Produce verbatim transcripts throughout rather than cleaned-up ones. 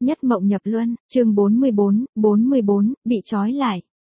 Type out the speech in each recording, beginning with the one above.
Nhất mộng nhập luân, chương bốn mươi bốn, bốn mươi bốn, bị trói lại.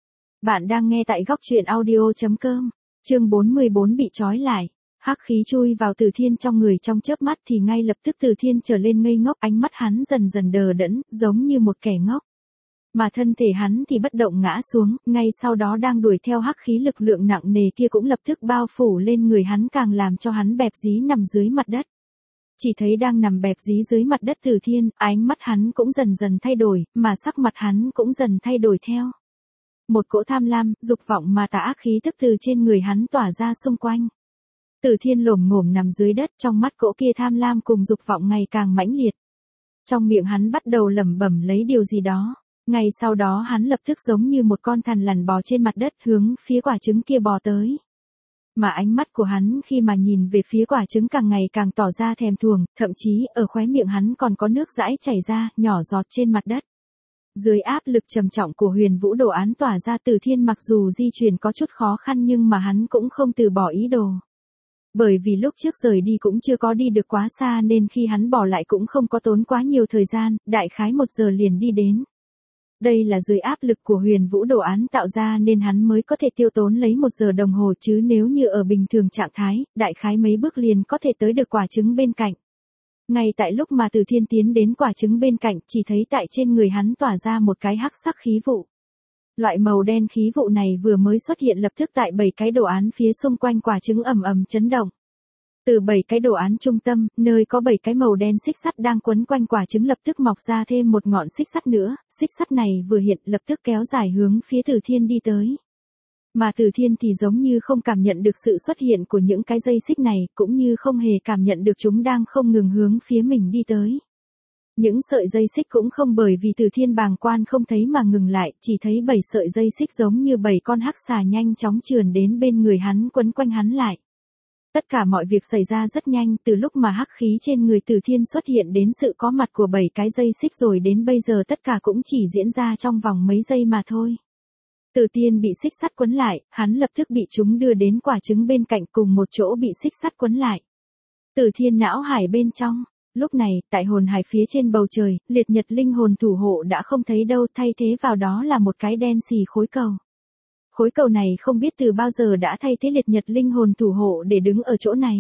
Bạn đang nghe tại góc truyện audio chấm com, chương bốn mươi bốn bị trói lại. Hắc khí chui vào Từ Thiên trong người trong chớp mắt thì ngay lập tức Từ Thiên trở lên ngây ngốc, ánh mắt hắn dần dần đờ đẫn, giống như một kẻ ngốc. Mà thân thể hắn thì bất động ngã xuống, ngay sau đó đang đuổi theo hắc khí lực lượng nặng nề kia cũng lập tức bao phủ lên người hắn, càng làm cho hắn bẹp dí nằm dưới mặt đất. Chỉ thấy đang nằm bẹp dí dưới mặt đất Từ Thiên, ánh mắt hắn cũng dần dần thay đổi, mà sắc mặt hắn cũng dần thay đổi theo. Một cỗ tham lam, dục vọng mà tà ác khí tức từ trên người hắn tỏa ra xung quanh. Từ Thiên lồm ngổm nằm dưới đất, trong mắt cỗ kia tham lam cùng dục vọng ngày càng mãnh liệt. Trong miệng hắn bắt đầu lẩm bẩm lấy điều gì đó. Ngay sau đó hắn lập tức giống như một con thằn lằn bò trên mặt đất hướng phía quả trứng kia bò tới. Mà ánh mắt của hắn khi mà nhìn về phía quả trứng càng ngày càng tỏ ra thèm thuồng, thậm chí ở khóe miệng hắn còn có nước dãi chảy ra, nhỏ giọt trên mặt đất. Dưới áp lực trầm trọng của huyền vũ đồ án tỏa ra, Từ Thiên mặc dù di chuyển có chút khó khăn nhưng mà hắn cũng không từ bỏ ý đồ. Bởi vì lúc trước rời đi cũng chưa có đi được quá xa nên khi hắn bỏ lại cũng không có tốn quá nhiều thời gian, đại khái một giờ liền đi đến. Đây là dưới áp lực của huyền vũ đồ án tạo ra nên hắn mới có thể tiêu tốn lấy một giờ đồng hồ, chứ nếu như ở bình thường trạng thái, đại khái mấy bước liền có thể tới được quả trứng bên cạnh. Ngay tại lúc mà Từ Thiên tiến đến quả trứng bên cạnh, chỉ thấy tại trên người hắn tỏa ra một cái hắc sắc khí vụ. Loại màu đen khí vụ này vừa mới xuất hiện lập tức tại bảy cái đồ án phía xung quanh quả trứng ầm ầm chấn động. Từ bảy cái đồ án trung tâm, nơi có bảy cái màu đen xích sắt đang quấn quanh quả trứng lập tức mọc ra thêm một ngọn xích sắt nữa, xích sắt này vừa hiện lập tức kéo dài hướng phía Từ Thiên đi tới. Mà Từ Thiên thì giống như không cảm nhận được sự xuất hiện của những cái dây xích này, cũng như không hề cảm nhận được chúng đang không ngừng hướng phía mình đi tới. Những sợi dây xích cũng không bởi vì Từ Thiên bàng quan không thấy mà ngừng lại, chỉ thấy bảy sợi dây xích giống như bảy con hắc xà nhanh chóng trườn đến bên người hắn quấn quanh hắn lại. Tất cả mọi việc xảy ra rất nhanh, từ lúc mà hắc khí trên người Từ Thiên xuất hiện đến sự có mặt của bảy cái dây xích rồi đến bây giờ tất cả cũng chỉ diễn ra trong vòng mấy giây mà thôi. Từ Thiên bị xích sắt quấn lại, hắn lập tức bị chúng đưa đến quả trứng bên cạnh cùng một chỗ bị xích sắt quấn lại. Từ Thiên não hải bên trong, lúc này, tại hồn hải phía trên bầu trời, liệt nhật linh hồn thủ hộ đã không thấy đâu, thay thế vào đó là một cái đen xì khối cầu. Khối cầu này không biết từ bao giờ đã thay thế liệt nhật linh hồn thủ hộ để đứng ở chỗ này.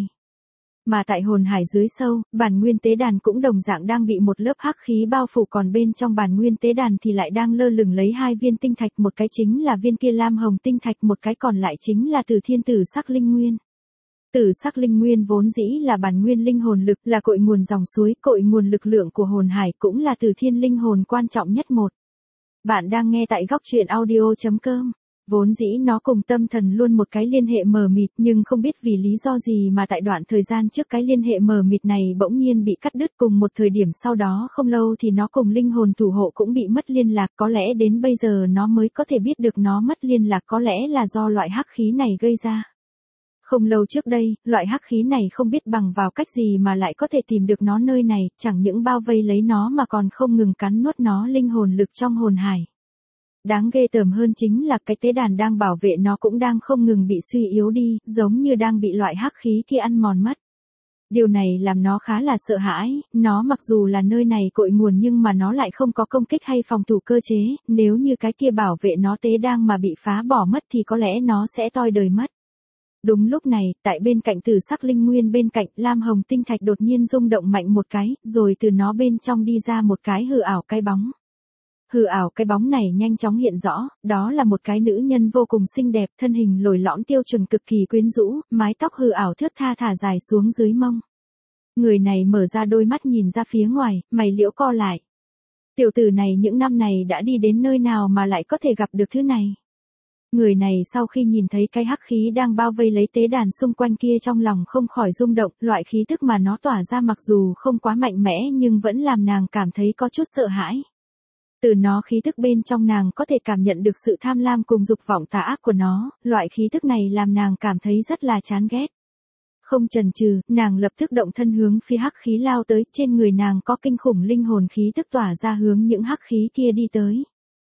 Mà tại hồn hải dưới sâu, bản nguyên tế đàn cũng đồng dạng đang bị một lớp hắc khí bao phủ, còn bên trong bản nguyên tế đàn thì lại đang lơ lửng lấy hai viên tinh thạch, một cái chính là viên kia lam hồng tinh thạch, một cái còn lại chính là Từ Thiên tử sắc linh nguyên. Tử sắc linh nguyên vốn dĩ là bản nguyên linh hồn lực, là cội nguồn dòng suối, cội nguồn lực lượng của hồn hải, cũng là Từ Thiên linh hồn quan trọng nhất một. Bạn đang nghe tại góc truyện audio chấm com. Vốn dĩ nó cùng tâm thần luôn một cái liên hệ mờ mịt, nhưng không biết vì lý do gì mà tại đoạn thời gian trước cái liên hệ mờ mịt này bỗng nhiên bị cắt đứt, cùng một thời điểm sau đó không lâu thì nó cùng linh hồn thủ hộ cũng bị mất liên lạc, có lẽ đến bây giờ nó mới có thể biết được nó mất liên lạc có lẽ là do loại hắc khí này gây ra. Không lâu trước đây, loại hắc khí này không biết bằng vào cách gì mà lại có thể tìm được nó nơi này, chẳng những bao vây lấy nó mà còn không ngừng cắn nuốt nó linh hồn lực trong hồn hải. Đáng ghê tởm hơn chính là cái tế đàn đang bảo vệ nó cũng đang không ngừng bị suy yếu đi, giống như đang bị loại hắc khí kia ăn mòn mất. Điều này làm nó khá là sợ hãi, nó mặc dù là nơi này cội nguồn nhưng mà nó lại không có công kích hay phòng thủ cơ chế, nếu như cái kia bảo vệ nó tế đang mà bị phá bỏ mất thì có lẽ nó sẽ toi đời mất. Đúng lúc này, tại bên cạnh tử sắc linh nguyên bên cạnh, lam hồng tinh thạch đột nhiên rung động mạnh một cái, rồi từ nó bên trong đi ra một cái hư ảo cái bóng. Hư ảo cái bóng này nhanh chóng hiện rõ, đó là một cái nữ nhân vô cùng xinh đẹp, thân hình lồi lõm tiêu chuẩn cực kỳ quyến rũ, mái tóc hư ảo thướt tha thả dài xuống dưới mông. Người này mở ra đôi mắt nhìn ra phía ngoài, mày liễu co lại. Tiểu tử này những năm này đã đi đến nơi nào mà lại có thể gặp được thứ này. Người này sau khi nhìn thấy cái hắc khí đang bao vây lấy tế đàn xung quanh kia trong lòng không khỏi rung động, loại khí tức mà nó tỏa ra mặc dù không quá mạnh mẽ nhưng vẫn làm nàng cảm thấy có chút sợ hãi. Từ nó khí tức bên trong nàng có thể cảm nhận được sự tham lam cùng dục vọng tà ác của nó, loại khí tức này làm nàng cảm thấy rất là chán ghét. Không chần chừ, nàng lập tức động thân hướng phía hắc khí lao tới, trên người nàng có kinh khủng linh hồn khí tức tỏa ra hướng những hắc khí kia đi tới.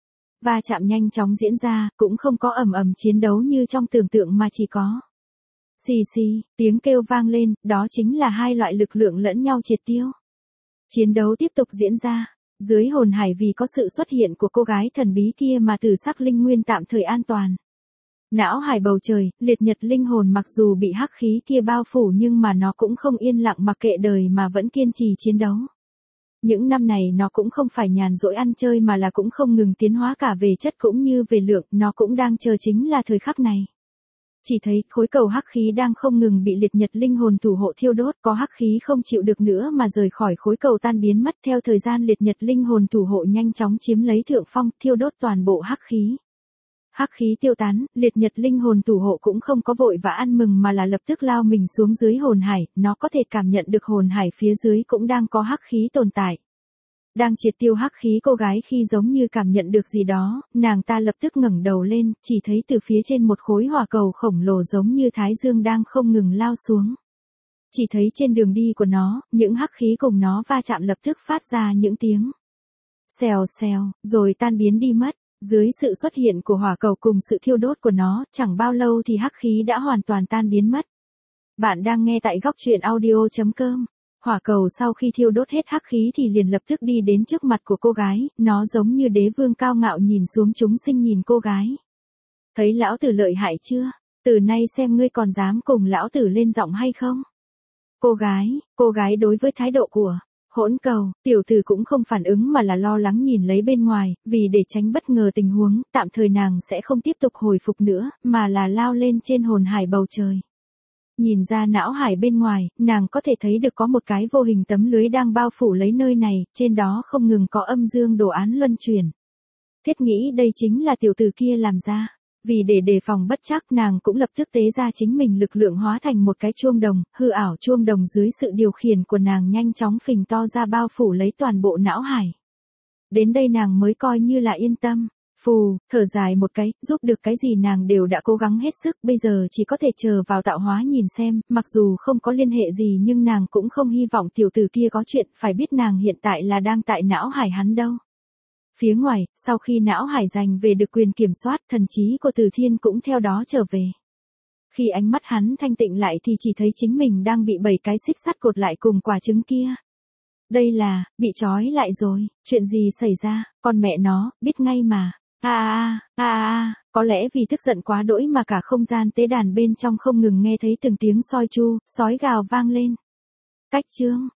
Va chạm nhanh chóng diễn ra, cũng không có ầm ầm chiến đấu như trong tưởng tượng mà chỉ có xì xì, tiếng kêu vang lên, đó chính là hai loại lực lượng lẫn nhau triệt tiêu. Chiến đấu tiếp tục diễn ra. dưới hồn hải vì có sự xuất hiện của cô gái thần bí kia mà tử sắc linh nguyên tạm thời an toàn. Não hải bầu trời, liệt nhật linh hồn mặc dù bị hắc khí kia bao phủ nhưng mà nó cũng không yên lặng mặc kệ đời mà vẫn kiên trì chiến đấu. Những năm này nó cũng không phải nhàn rỗi ăn chơi mà là cũng không ngừng tiến hóa cả về chất cũng như về lượng, nó cũng đang chờ chính là thời khắc này. Chỉ thấy khối cầu hắc khí đang không ngừng bị liệt nhật linh hồn thủ hộ thiêu đốt, có hắc khí không chịu được nữa mà rời khỏi khối cầu tan biến mất. Theo thời gian liệt nhật linh hồn thủ hộ nhanh chóng chiếm lấy thượng phong, thiêu đốt toàn bộ hắc khí. Hắc khí tiêu tán, liệt nhật linh hồn thủ hộ cũng không có vội và ăn mừng mà là lập tức lao mình xuống dưới hồn hải, nó có thể cảm nhận được hồn hải phía dưới cũng đang có hắc khí tồn tại. Đang triệt tiêu hắc khí, cô gái khi giống như cảm nhận được gì đó, nàng ta lập tức ngẩng đầu lên, chỉ thấy từ phía trên một khối hỏa cầu khổng lồ giống như thái dương đang không ngừng lao xuống. Chỉ thấy trên đường đi của nó, những hắc khí cùng nó va chạm lập tức phát ra những tiếng xèo xèo, rồi tan biến đi mất. Dưới sự xuất hiện của hỏa cầu cùng sự thiêu đốt của nó, chẳng bao lâu thì hắc khí đã hoàn toàn tan biến mất. Bạn đang nghe tại góc truyện audio chấm com. Hỏa cầu sau khi thiêu đốt hết hắc khí thì liền lập tức đi đến trước mặt của cô gái, nó giống như đế vương cao ngạo nhìn xuống chúng sinh nhìn cô gái. Thấy lão tử lợi hại chưa? Từ nay xem ngươi còn dám cùng lão tử lên giọng hay không? Cô gái, cô gái đối với thái độ của hỗn cầu, tiểu tử cũng không phản ứng mà là lo lắng nhìn lấy bên ngoài, vì để tránh bất ngờ tình huống, tạm thời nàng sẽ không tiếp tục hồi phục nữa, mà là lao lên trên hồn hải bầu trời. Nhìn ra não hải bên ngoài, nàng có thể thấy được có một cái vô hình tấm lưới đang bao phủ lấy nơi này, trên đó không ngừng có âm dương đồ án luân chuyển. Thiết nghĩ đây chính là tiểu tử kia làm ra. Vì để đề phòng bất trắc nàng cũng lập tức tế ra chính mình lực lượng hóa thành một cái chuông đồng, hư ảo chuông đồng dưới sự điều khiển của nàng nhanh chóng phình to ra bao phủ lấy toàn bộ não hải. Đến đây nàng mới coi như là yên tâm. Phù, thở dài một cái, giúp được cái gì nàng đều đã cố gắng hết sức, bây giờ chỉ có thể chờ vào tạo hóa nhìn xem, mặc dù không có liên hệ gì nhưng nàng cũng không hy vọng tiểu tử kia có chuyện, phải biết nàng hiện tại là đang tại não hải hắn đâu. Phía ngoài, sau khi não hải giành về được quyền kiểm soát, thần trí của Từ Thiên cũng theo đó trở về. Khi ánh mắt hắn thanh tịnh lại thì chỉ thấy chính mình đang bị bảy cái xích sắt cột lại cùng quả trứng kia. Đây là, bị trói lại rồi, chuyện gì xảy ra, con mẹ nó, biết ngay mà. A a a a, có lẽ vì tức giận quá đỗi mà cả không gian tế đàn bên trong không ngừng nghe thấy từng tiếng soi chu, sói gào vang lên. Cách chương,